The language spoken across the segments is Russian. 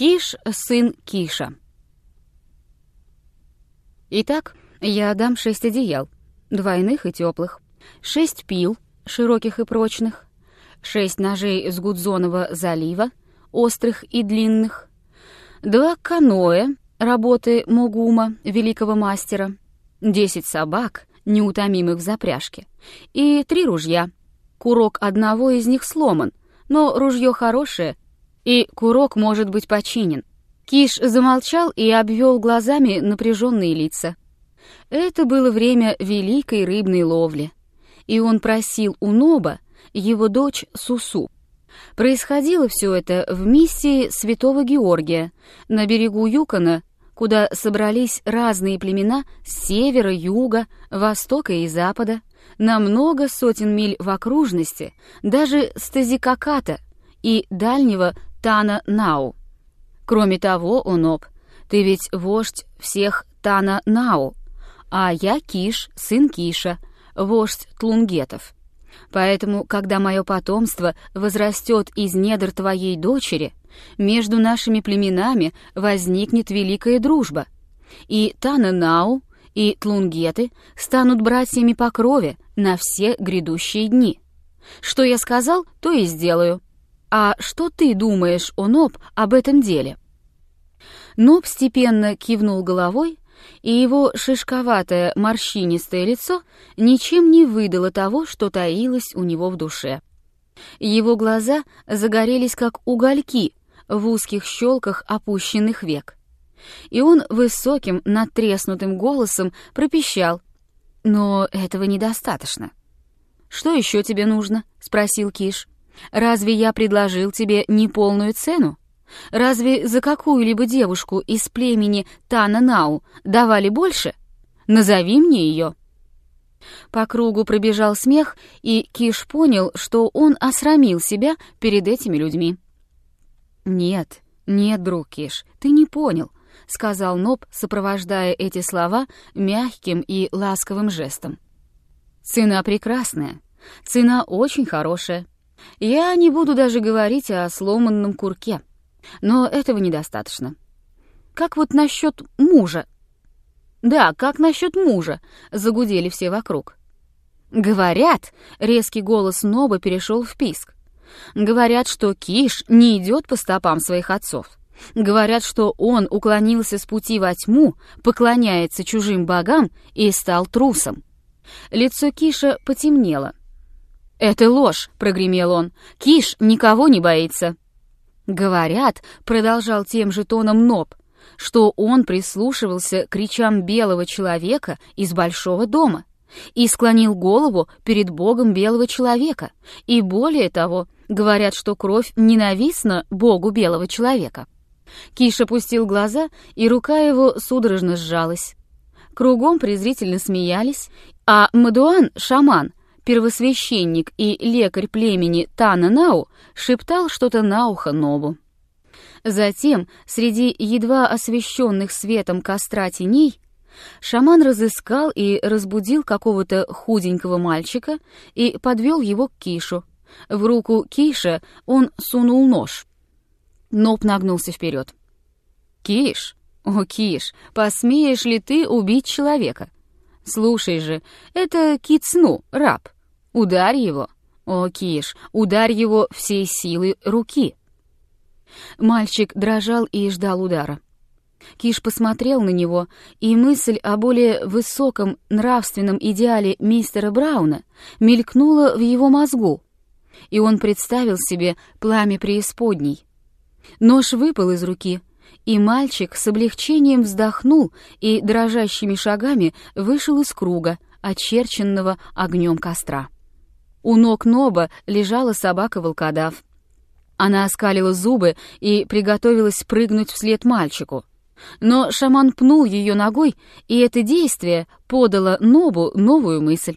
Киш, сын Киша. Итак, я дам 6 одеял, двойных и теплых, 6 пил, широких и прочных, 6 ножей с Гудзонова залива, острых и длинных, 2 каноэ работы Могума, великого мастера, 10 собак, неутомимых в запряжке, и 3 ружья. Курок одного из них сломан, но ружье хорошее, и курок может быть починен. Киш замолчал и обвел глазами напряженные лица. Это было время великой рыбной ловли, и он просил у Ноба его дочь Сусу. Происходило все это в миссии Святого Георгия на берегу Юкона, куда собрались разные племена с севера, юга, востока и запада, на много сотен миль в окружности, даже с Тазикаката и дальнего Тана-Нау. Кроме того, о Ноб, ты ведь вождь всех Тана-Нау, а я Киш, сын Киша, вождь тлунгетов. Поэтому, когда мое потомство возрастет из недр твоей дочери, между нашими племенами возникнет великая дружба, и Тана-Нау, и тлунгеты станут братьями по крови на все грядущие дни. Что я сказал, то и сделаю. А что ты думаешь, о Ноб, об этом деле?» Ноб степенно кивнул головой, и его шишковатое морщинистое лицо ничем не выдало того, что таилось у него в душе. Его глаза загорелись, как угольки в узких щелках опущенных век. И он высоким, надтреснутым голосом пропищал: «Но этого недостаточно». «Что еще тебе нужно?» — спросил Киш. «Разве я предложил тебе неполную цену? Разве за какую-либо девушку из племени Тана-Нау давали больше? Назови мне ее». По кругу пробежал смех, и Киш понял, что он осрамил себя перед этими людьми. «Нет, нет, друг Киш, ты не понял», — сказал Ноб, сопровождая эти слова мягким и ласковым жестом. «Цена прекрасная, цена очень хорошая. Я не буду даже говорить о сломанном курке, но этого недостаточно. Как вот насчет мужа?» «Да, как насчет мужа?» — загудели все вокруг. «Говорят», — резкий голос Ноба перешел в писк, «говорят, что Киш не идет по стопам своих отцов. Говорят, что он уклонился с пути во тьму, поклоняется чужим богам и стал трусом». Лицо Киша потемнело. «Это ложь», — прогремел он, — «Киш никого не боится». «Говорят», — продолжал тем же тоном Ноб, что он прислушивался к речам белого человека из большого дома и склонил голову перед богом белого человека, и более того, говорят, что кровь ненавистна богу белого человека. Киш опустил глаза, и рука его судорожно сжалась. Кругом презрительно смеялись, а Мадуан, шаман, первосвященник и лекарь племени Тана-Нау, шептал что-то на ухо Нобу. Затем, среди едва освещенных светом костра теней, шаман разыскал и разбудил какого-то худенького мальчика и подвел его к Кишу. В руку Киша он сунул нож. Ноб нагнулся вперед. «Киш, о, Киш, посмеешь ли ты убить человека? Слушай же, это Кицну, раб. Ударь его. О, Киш, ударь его всей силой руки». Мальчик дрожал и ждал удара. Киш посмотрел на него, и мысль о более высоком нравственном идеале мистера Брауна мелькнула в его мозгу, и он представил себе пламя преисподней. Нож выпал из руки, и мальчик с облегчением вздохнул и дрожащими шагами вышел из круга, очерченного огнем костра. У ног Ноба лежала собака-волкодав. Она оскалила зубы и приготовилась прыгнуть вслед мальчику. Но шаман пнул ее ногой, и это действие подало Нобу новую мысль.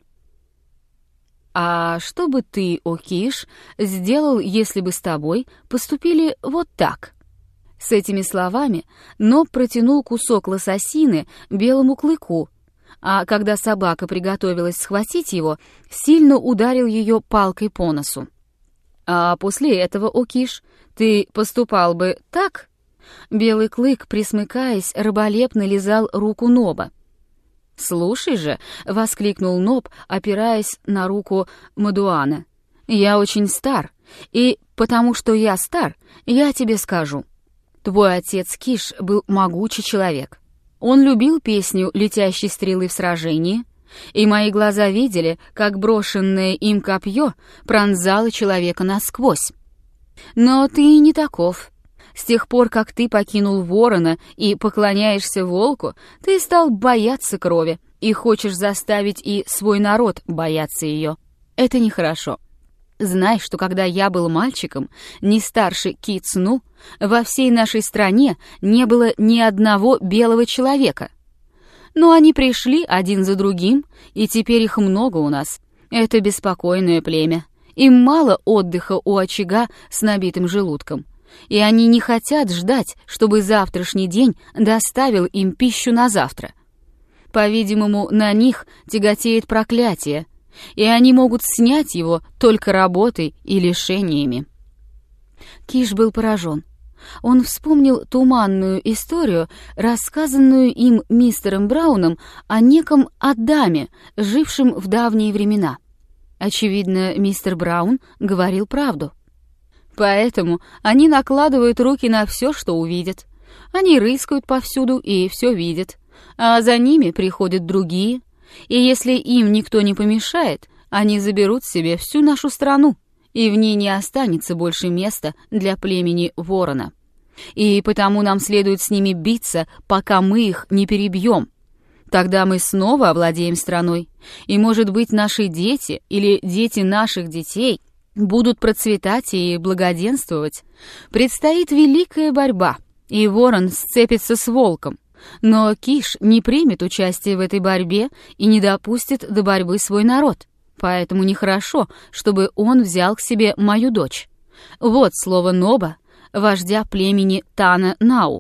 «А что бы ты, о Киш, сделал, если бы с тобой поступили вот так?» С этими словами Ноб протянул кусок лососины белому клыку, а когда собака приготовилась схватить его, сильно ударил ее палкой по носу. «А после этого, о Киш, ты поступал бы так?» Белый клык, присмыкаясь, раболепно лизал руку Ноба. «Слушай же», — воскликнул Ноб, опираясь на руку Мадуана, — «я очень стар, и потому что я стар, я тебе скажу. Твой отец Киш был могучий человек. Он любил песню летящей стрелы в сражении, и мои глаза видели, как брошенное им копье пронзало человека насквозь. Но ты не таков. С тех пор, как ты покинул ворона и поклоняешься волку, ты стал бояться крови и хочешь заставить и свой народ бояться ее. Это нехорошо. Знай, что когда я был мальчиком, не старше Кицну, во всей нашей стране не было ни одного белого человека. Но они пришли один за другим, и теперь их много у нас. Это беспокойное племя. Им мало отдыха у очага с набитым желудком. И они не хотят ждать, чтобы завтрашний день доставил им пищу на завтра. По-видимому, на них тяготеет проклятие, и они могут снять его только работой и лишениями. Киш был поражен. Он вспомнил туманную историю, рассказанную им мистером Брауном о неком Адаме, жившем в давние времена. Очевидно, мистер Браун говорил правду. Поэтому они накладывают руки на все, что увидят. Они рыскают повсюду и все видят, а за ними приходят другие, и если им никто не помешает, они заберут себе всю нашу страну, и в ней не останется больше места для племени ворона. И потому нам следует с ними биться, пока мы их не перебьем. Тогда мы снова овладеем страной, и, может быть, наши дети или дети наших детей будут процветать и благоденствовать. Предстоит великая борьба, и ворон сцепится с волком. Но Киш не примет участие в этой борьбе и не допустит до борьбы свой народ. Поэтому нехорошо, чтобы он взял к себе мою дочь. Вот слово Ноба, вождя племени Тана-Нау.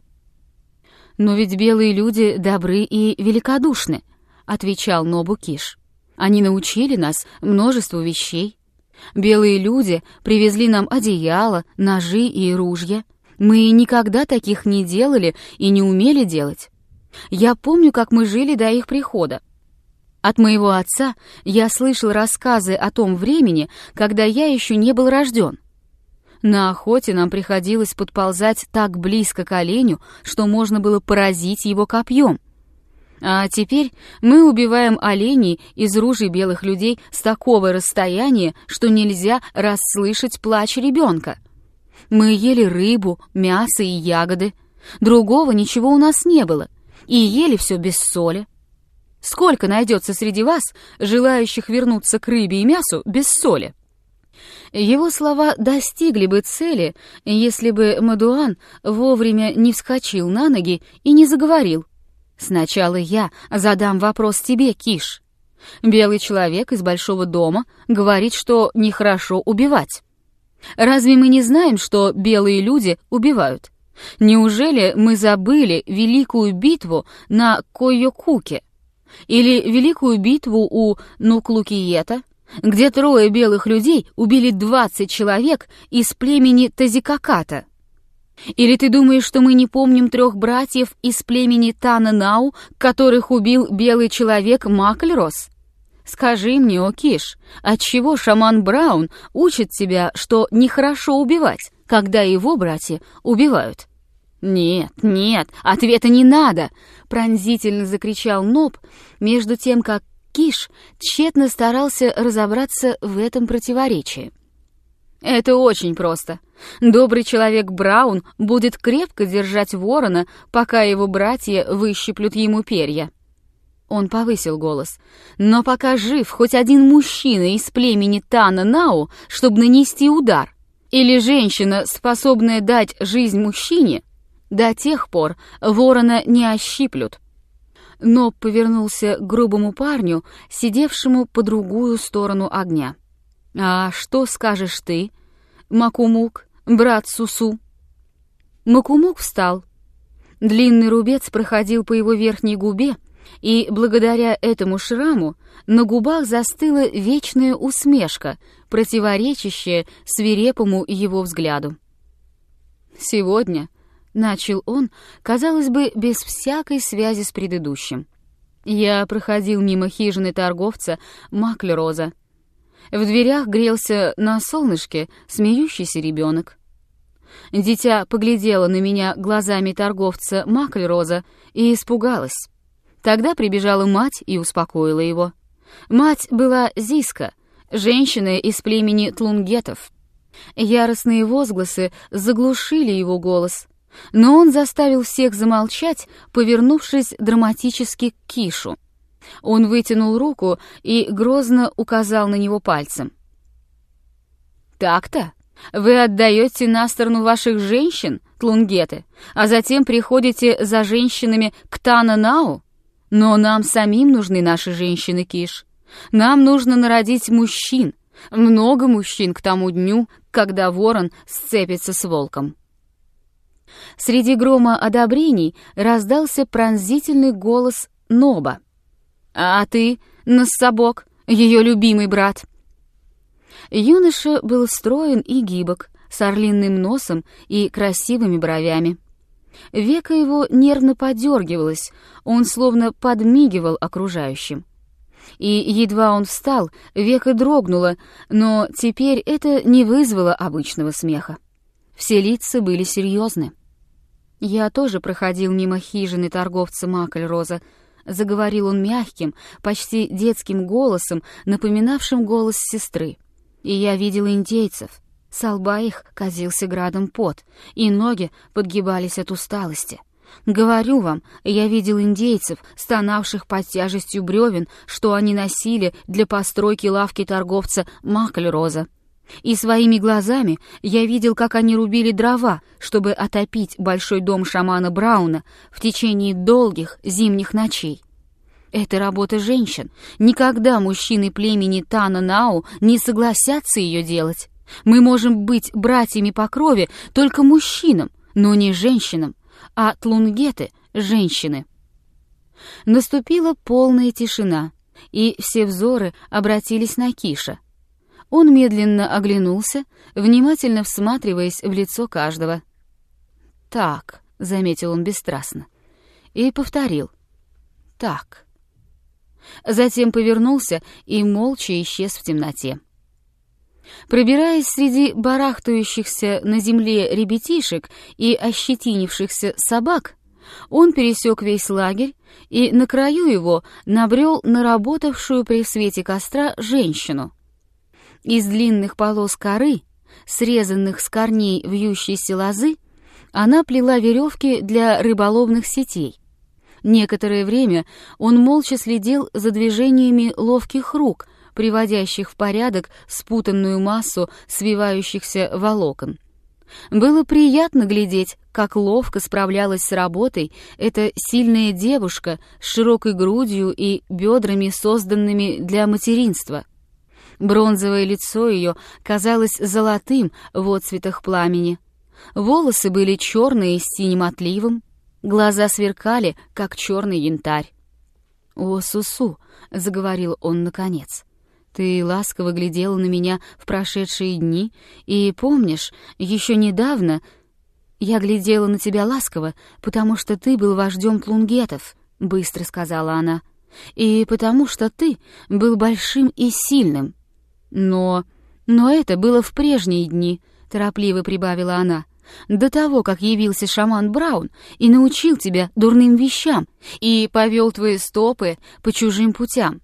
«Но ведь белые люди добры и великодушны», — отвечал Нобу Киш. «Они научили нас множеству вещей. Белые люди привезли нам одеяло, ножи и ружья. Мы никогда таких не делали и не умели делать. Я помню, как мы жили до их прихода. От моего отца я слышал рассказы о том времени, когда я еще не был рожден. На охоте нам приходилось подползать так близко к оленю, что можно было поразить его копьем. А теперь мы убиваем оленей из ружей белых людей с такого расстояния, что нельзя расслышать плач ребенка. Мы ели рыбу, мясо и ягоды. Другого ничего у нас не было. И ели все без соли. Сколько найдется среди вас, желающих вернуться к рыбе и мясу без соли?» Его слова достигли бы цели, если бы Мадуан вовремя не вскочил на ноги и не заговорил. «Сначала я задам вопрос тебе, Киш. Белый человек из большого дома говорит, что нехорошо убивать. Разве мы не знаем, что белые люди убивают? Неужели мы забыли великую битву на Койокуке? Или великую битву у Нуклукиета, где 3 белых людей убили 20 человек из племени Тазикаката? Или ты думаешь, что мы не помним 3 братьев из племени Тана-Нау, которых убил белый человек Макльрос? Скажи мне, о Киш, отчего шаман Браун учит тебя, что нехорошо убивать, когда его братья убивают?» «Нет, нет, ответа не надо!» — пронзительно закричал Ноб, между тем как Киш тщетно старался разобраться в этом противоречии. «Это очень просто. Добрый человек Браун будет крепко держать ворона, пока его братья выщиплют ему перья». Он повысил голос. «Но пока жив хоть один мужчина из племени Тана-Нау, чтобы нанести удар, или женщина, способная дать жизнь мужчине, до тех пор ворона не ощиплют». Ноб повернулся к грубому парню, сидевшему по другую сторону огня. «А что скажешь ты, Макумук, брат Сусу?» Макумук встал. Длинный рубец проходил по его верхней губе, и благодаря этому шраму на губах застыла вечная усмешка, противоречащая свирепому его взгляду. «Сегодня начал он, казалось бы, без всякой связи с предыдущим. Я проходил мимо хижины торговца Маклероза. В дверях грелся на солнышке смеющийся ребенок. Дитя поглядело на меня глазами торговца Маклероза и испугалась. Тогда прибежала мать и успокоила его. Мать была Зиска, женщина из племени тлунгетов. Яростные возгласы заглушили его голос, но он заставил всех замолчать, повернувшись драматически к Кишу. Он вытянул руку и грозно указал на него пальцем. «Так-то? Вы отдаете на сторону ваших женщин, тлунгеты, а затем приходите за женщинами к Тана-Нау? Но нам самим нужны наши женщины, Киш. Нам нужно народить мужчин, много мужчин к тому дню, когда ворон сцепится с волком». Среди грома одобрений раздался пронзительный голос Ноба. «А ты, Нассабок, ее любимый брат». Юноша был строен и гибок, с орлиным носом и красивыми бровями. Веко его нервно подергивалось, он словно подмигивал окружающим. И едва он встал, веко дрогнуло, но теперь это не вызвало обычного смеха. Все лица были серьезны. «Я тоже проходил мимо хижины торговца Маклероза», — заговорил он мягким, почти детским голосом, напоминавшим голос сестры. «И я видел индейцев. Со лба их катился градом пот, и ноги подгибались от усталости. Говорю вам, я видел индейцев, стонавших под тяжестью бревен, что они носили для постройки лавки торговца Маклероза. И своими глазами я видел, как они рубили дрова, чтобы отопить большой дом шамана Брауна в течение долгих зимних ночей. Это работа женщин. Никогда мужчины племени Тана-Нау не согласятся ее делать. Мы можем быть братьями по крови только мужчинам, но не женщинам, а тлунгеты — женщины». Наступила полная тишина, и все взоры обратились на Киша. Он медленно оглянулся, внимательно всматриваясь в лицо каждого. «Так», — заметил он бесстрастно, и повторил. «Так». Затем повернулся и молча исчез в темноте. Пробираясь среди барахтающихся на земле ребятишек и ощетинившихся собак, он пересек весь лагерь и на краю его набрел на работавшую при свете костра женщину. Из длинных полос коры, срезанных с корней вьющейся лозы, она плела веревки для рыболовных сетей. Некоторое время он молча следил за движениями ловких рук, приводящих в порядок спутанную массу свивающихся волокон. Было приятно глядеть, как ловко справлялась с работой эта сильная девушка с широкой грудью и бедрами, созданными для материнства. Бронзовое лицо ее казалось золотым в отцветах пламени. Волосы были черные с синим отливом, глаза сверкали, как черный янтарь. «О, Сусу!» — заговорил он наконец. «Ты ласково глядела на меня в прошедшие дни, и помнишь, еще недавно я глядела на тебя ласково, потому что ты был вождем тлунгетов», — быстро сказала она, «и потому что ты был большим и сильным. Но это было в прежние дни», — торопливо прибавила она, «до того, как явился шаман Браун и научил тебя дурным вещам и повел твои стопы по чужим путям.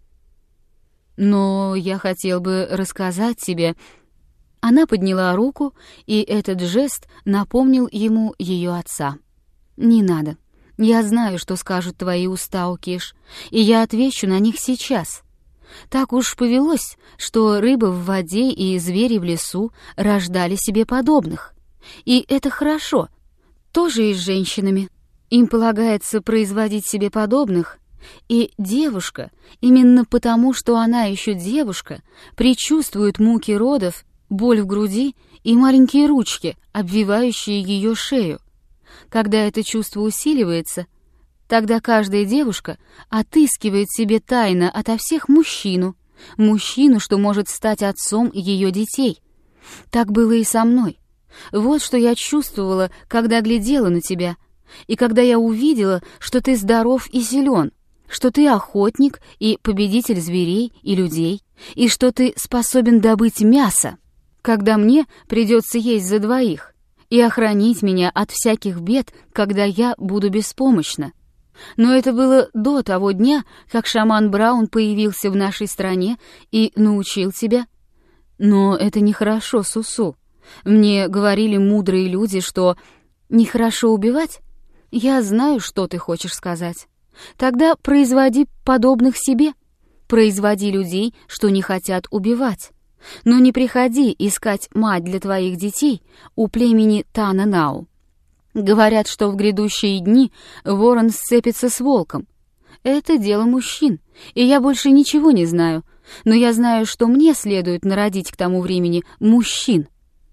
Но я хотел бы рассказать тебе...» Она подняла руку, и этот жест напомнил ему ее отца. «Не надо. Я знаю, что скажут твои уста, Окиш, и я отвечу на них сейчас. Так уж повелось, что рыба в воде и звери в лесу рождали себе подобных. И это хорошо, тоже и с женщинами. Им полагается производить себе подобных, и девушка, именно потому, что она еще девушка, предчувствует муки родов, боль в груди и маленькие ручки, обвивающие ее шею. Когда это чувство усиливается, тогда каждая девушка отыскивает себе тайно ото всех мужчину, что может стать отцом ее детей. Так было и со мной. Вот что я чувствовала, когда глядела на тебя, и когда я увидела, что ты здоров и силен, что ты охотник и победитель зверей и людей, и что ты способен добыть мясо, когда мне придется есть за двоих, и охранить меня от всяких бед, когда я буду беспомощна. Но это было до того дня, как шаман Браун появился в нашей стране и научил тебя. Но это нехорошо, Сусу. Мне говорили мудрые люди, что нехорошо убивать. Я знаю, что ты хочешь сказать. Тогда производи подобных себе. Производи людей, что не хотят убивать. Но не приходи искать мать для твоих детей у племени Тана-Нау. Говорят, что в грядущие дни ворон сцепится с волком. Это дело мужчин, и я больше ничего не знаю, но я знаю, что мне следует народить к тому времени мужчин.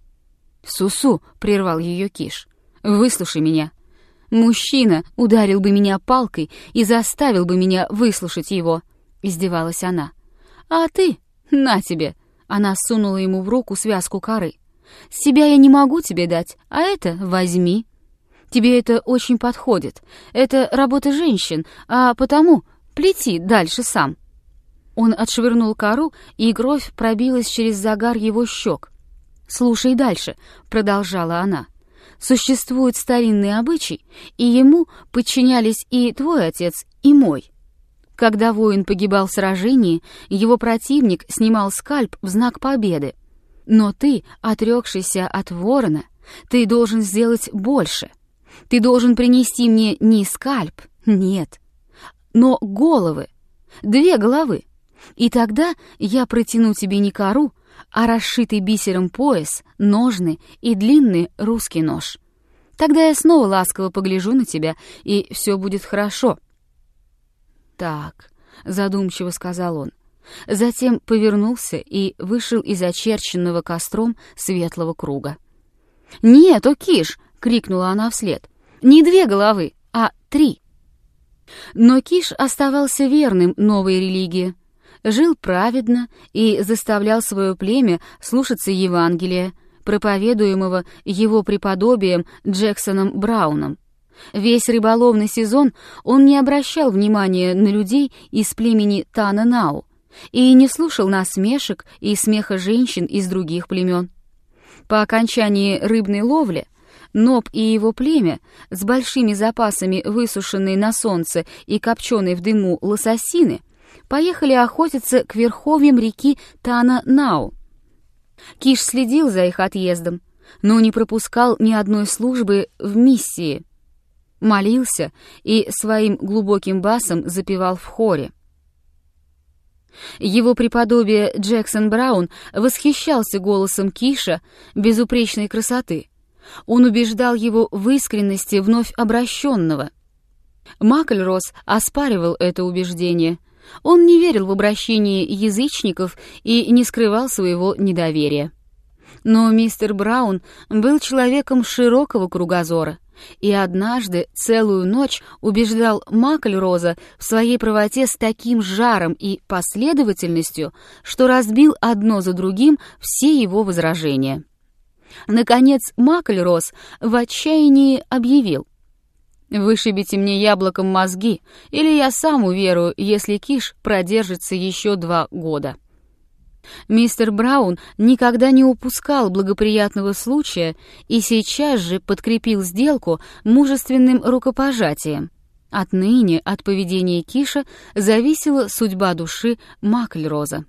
«Сусу», — прервал ее Киш, — «выслушай меня. Мужчина ударил бы меня палкой и заставил бы меня выслушать его», — издевалась она. «А ты, на тебе», — она сунула ему в руку связку коры. «Себя я не могу тебе дать, а это возьми. Тебе это очень подходит. Это работа женщин, а потому плети дальше сам». Он отшвырнул кору, и кровь пробилась через загар его щек. «Слушай дальше», — продолжала она. «Существует старинный обычай, и ему подчинялись и твой отец, и мой. Когда воин погибал в сражении, его противник снимал скальп в знак победы. Но ты, отрекшийся от ворона, ты должен сделать больше. Ты должен принести мне не скальп, нет, но головы, 2 головы. И тогда я протяну тебе не кору, а расшитый бисером пояс, ножны и длинный русский нож. Тогда я снова ласково погляжу на тебя, и все будет хорошо». «Так», — задумчиво сказал он. Затем повернулся и вышел из очерченного костром светлого круга. «Нет, о, Киш!» — крикнула она вслед. «Не 2 головы, а 3». Но Киш оставался верным новой религии, жил праведно и заставлял свое племя слушаться Евангелия, проповедуемого его преподобием Джексоном Брауном. Весь рыболовный сезон он не обращал внимания на людей из племени Тана-Нау и не слушал насмешек и смеха женщин из других племен. По окончании рыбной ловли Ноб и его племя с большими запасами высушенной на солнце и копченой в дыму лососины поехали охотиться к верховьям реки Тана-Нау. Киш следил за их отъездом, но не пропускал ни одной службы в миссии. Молился и своим глубоким басом запевал в хоре. Его преподобие Джексон Браун восхищался голосом Киша безупречной красоты. Он убеждал его в искренности вновь обращенного. Макльрос оспаривал это убеждение. Он не верил в обращение язычников и не скрывал своего недоверия. Но мистер Браун был человеком широкого кругозора, и однажды целую ночь убеждал Макльроза в своей правоте с таким жаром и последовательностью, что разбил одно за другим все его возражения. Наконец Макльроз в отчаянии объявил: «Вышибите мне яблоком мозги, или я сам уверую, если Киш продержится еще 2 года». Мистер Браун никогда не упускал благоприятного случая и сейчас же подкрепил сделку мужественным рукопожатием. Отныне от поведения Киша зависела судьба души Макльроза.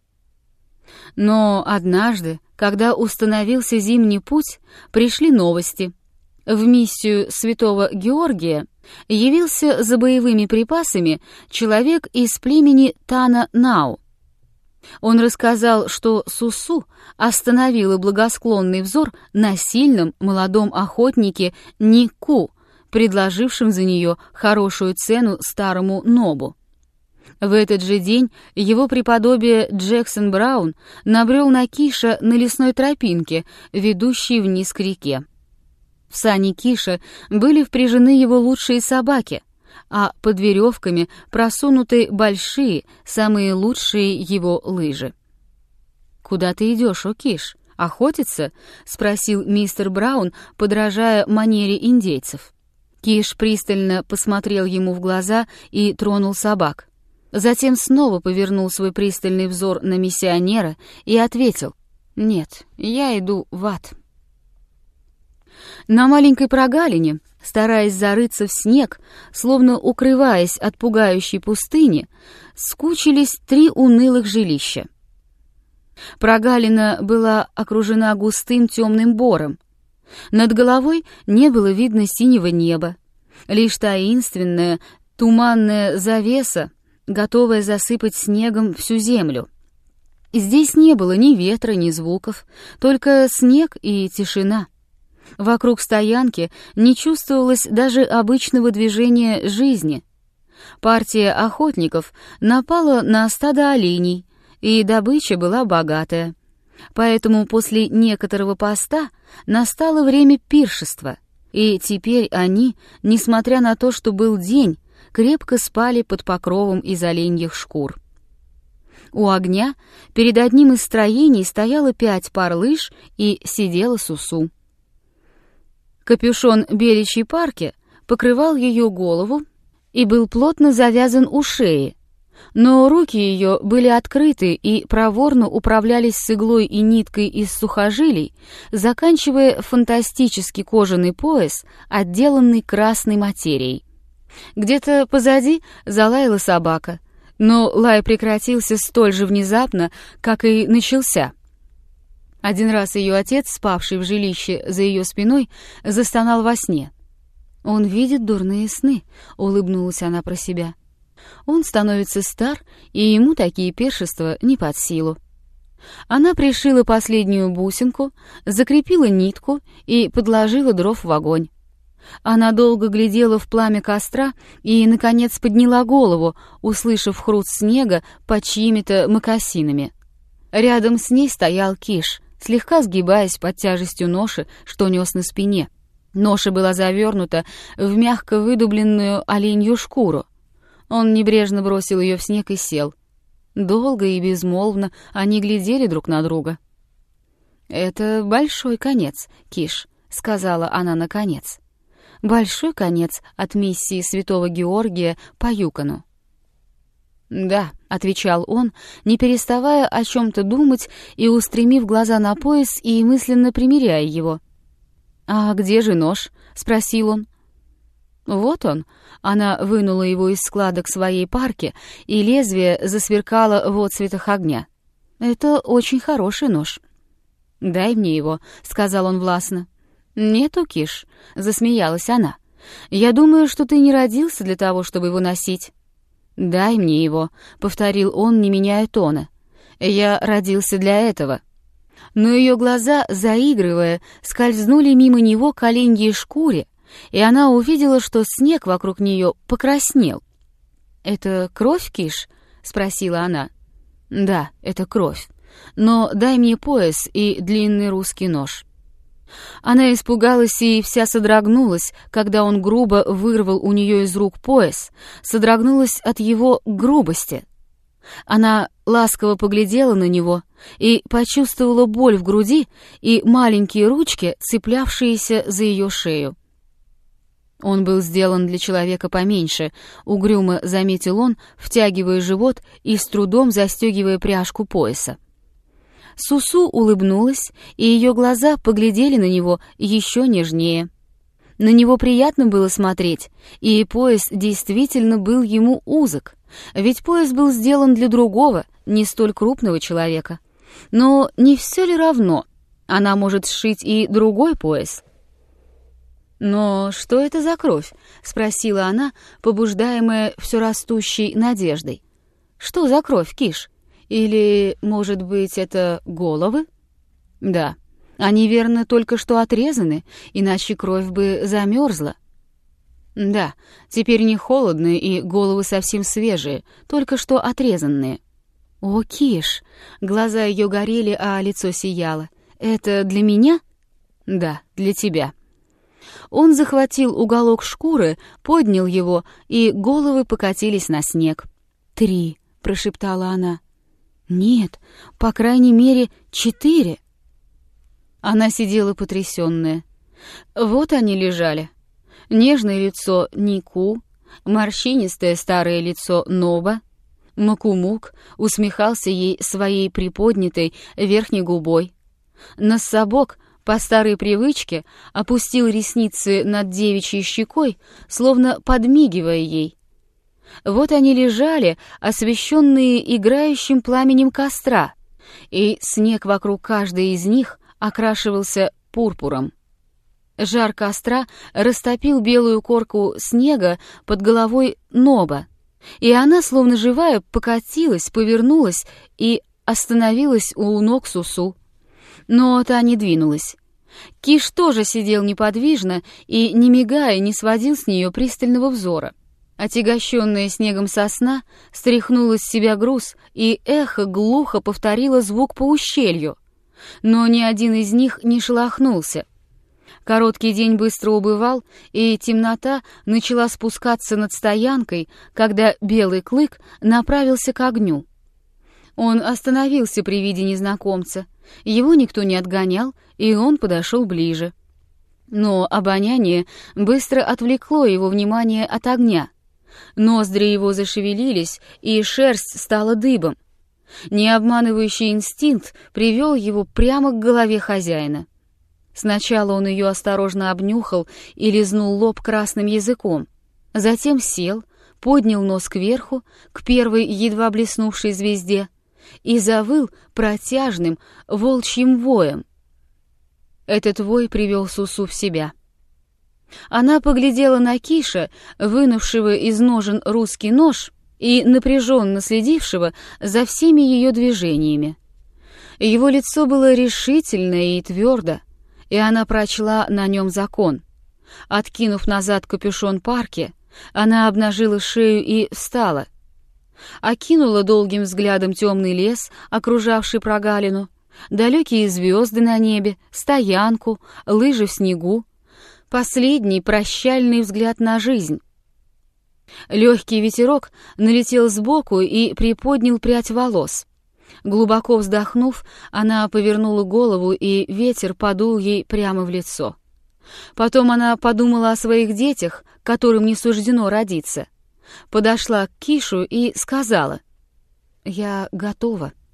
Но однажды, когда установился зимний путь, пришли новости. В миссию святого Георгия явился за боевыми припасами человек из племени Тана-Нау. Он рассказал, что Сусу остановила благосклонный взор на сильном молодом охотнике Нику, предложившем за нее хорошую цену старому Нобу. В этот же день его преподобие Джексон Браун набрел на Киша на лесной тропинке, ведущей вниз к реке. В сани Киша были впряжены его лучшие собаки, а под веревками просунуты большие, самые лучшие его лыжи. «Куда ты идешь, о Киш?» — «Охотиться?» — спросил мистер Браун, подражая манере индейцев. Киш пристально посмотрел ему в глаза и тронул собак. Затем снова повернул свой пристальный взор на миссионера и ответил: «Нет, я иду в ад». На маленькой прогалине, стараясь зарыться в снег, словно укрываясь от пугающей пустыни, скучились 3 унылых жилища. Прогалина была окружена густым темным бором. Над головой не было видно синего неба, лишь таинственная туманная завеса, готовая засыпать снегом всю землю. Здесь не было ни ветра, ни звуков, только снег и тишина. Вокруг стоянки не чувствовалось даже обычного движения жизни. Партия охотников напала на стадо оленей, и добыча была богатая. Поэтому после некоторого поста настало время пиршества, и теперь они, несмотря на то, что был день, крепко спали под покровом из оленьих шкур. У огня перед одним из строений стояло 5 пар лыж и сидела Сусу. Капюшон беличьей парки покрывал ее голову и был плотно завязан у шеи, но руки ее были открыты и проворно управлялись с иглой и ниткой из сухожилий, заканчивая фантастический кожаный пояс, отделанный красной материей. Где-то позади залаяла собака, но лай прекратился столь же внезапно, как и начался. Один раз ее отец, спавший в жилище за ее спиной, застонал во сне. «Он видит дурные сны», — улыбнулась она про себя. «Он становится стар, и ему такие пиршества не под силу». Она пришила последнюю бусинку, закрепила нитку и подложила дров в огонь. Она долго глядела в пламя костра и, наконец, подняла голову, услышав хруст снега под чьими-то мокасинами. Рядом с ней стоял Киш, слегка сгибаясь под тяжестью ноши, что нес на спине. Ноша была завернута в мягко выдубленную оленью шкуру. Он небрежно бросил ее в снег и сел. Долго и безмолвно они глядели друг на друга. «Это большой конец, Киш», — сказала она наконец. «Большой конец от миссии святого Георгия по Юкону». «Да», — отвечал он, не переставая о чем-то думать и устремив глаза на пояс и мысленно примеряя его. «А где же нож?» — спросил он. «Вот он». Она вынула его из складок своей парки, и лезвие засверкало в отцветах огня. «Это очень хороший нож». «Дай мне его», — сказал он властно. «Нету, Киш», — засмеялась она. «Я думаю, что ты не родился для того, чтобы его носить». «Дай мне его», — повторил он, не меняя тона. «Я родился для этого». Но ее глаза, заигрывая, скользнули мимо него к оленьей шкуре, и она увидела, что снег вокруг нее покраснел. «Это кровь, Киш?» — спросила она. «Да, это кровь. Но дай мне пояс и длинный русский нож». Она испугалась и вся содрогнулась, когда он грубо вырвал у нее из рук пояс, содрогнулась от его грубости. Она ласково поглядела на него и почувствовала боль в груди и маленькие ручки, цеплявшиеся за ее шею. «Он был сделан для человека поменьше», — угрюмо заметил он, втягивая живот и с трудом застегивая пряжку пояса. Сусу улыбнулась, и ее глаза поглядели на него еще нежнее. На него приятно было смотреть, и пояс действительно был ему узок, ведь пояс был сделан для другого, не столь крупного человека. Но не все ли равно? Она может сшить и другой пояс. «Но что это за кровь?» — спросила она, побуждаемая все растущей надеждой. «Что за кровь, Киш? Или, может быть, это головы?» «Да, они, верно, только что отрезаны, иначе кровь бы замерзла». «Да, теперь не холодно, и головы совсем свежие, только что отрезанные». «О, Киш!» — глаза ее горели, а лицо сияло. «Это для меня?» «Да, для тебя». Он захватил уголок шкуры, поднял его, и головы покатились на снег. «3», — прошептала она. «Нет, по крайней мере, 4». Она сидела потрясённая. Вот они лежали. Нежное лицо Нику, морщинистое старое лицо Ноба. Макумук усмехался ей своей приподнятой верхней губой. Нассабок по старой привычке опустил ресницы над девичьей щекой, словно подмигивая ей. Вот они лежали, освещенные играющим пламенем костра, и снег вокруг каждой из них окрашивался пурпуром. Жар костра растопил белую корку снега под головой Ноба, и она, словно живая, покатилась, повернулась и остановилась у ног Сусу. Но та не двинулась. Киш тоже сидел неподвижно и, не мигая, не сводил с нее пристального взора. Отягощенная снегом сосна стряхнула с себя груз, и эхо глухо повторило звук по ущелью. Но ни один из них не шелохнулся. Короткий день быстро убывал, и темнота начала спускаться над стоянкой, когда белый клык направился к огню. Он остановился при виде незнакомца. Его никто не отгонял, и он подошел ближе. Но обоняние быстро отвлекло его внимание от огня. Ноздри его зашевелились, и шерсть стала дыбом. Необманывающий инстинкт привел его прямо к голове хозяина. Сначала он ее осторожно обнюхал и лизнул лоб красным языком. Затем сел, поднял нос кверху, к первой едва блеснувшей звезде, и завыл протяжным волчьим воем. Этот вой привел Сусу в себя. Она поглядела на Киша, вынувшего из ножен русский нож и напряженно следившего за всеми ее движениями. Его лицо было решительно и твердо, и она прочла на нем закон. Откинув назад капюшон парки, она обнажила шею и встала. Окинула долгим взглядом темный лес, окружавший прогалину, далекие звезды на небе, стоянку, лыжи в снегу, последний прощальный взгляд на жизнь. Легкий ветерок налетел сбоку и приподнял прядь волос. Глубоко вздохнув, она повернула голову, и ветер подул ей прямо в лицо. Потом она подумала о своих детях, которым не суждено родиться. Подошла к Кишу и сказала: «Я готова».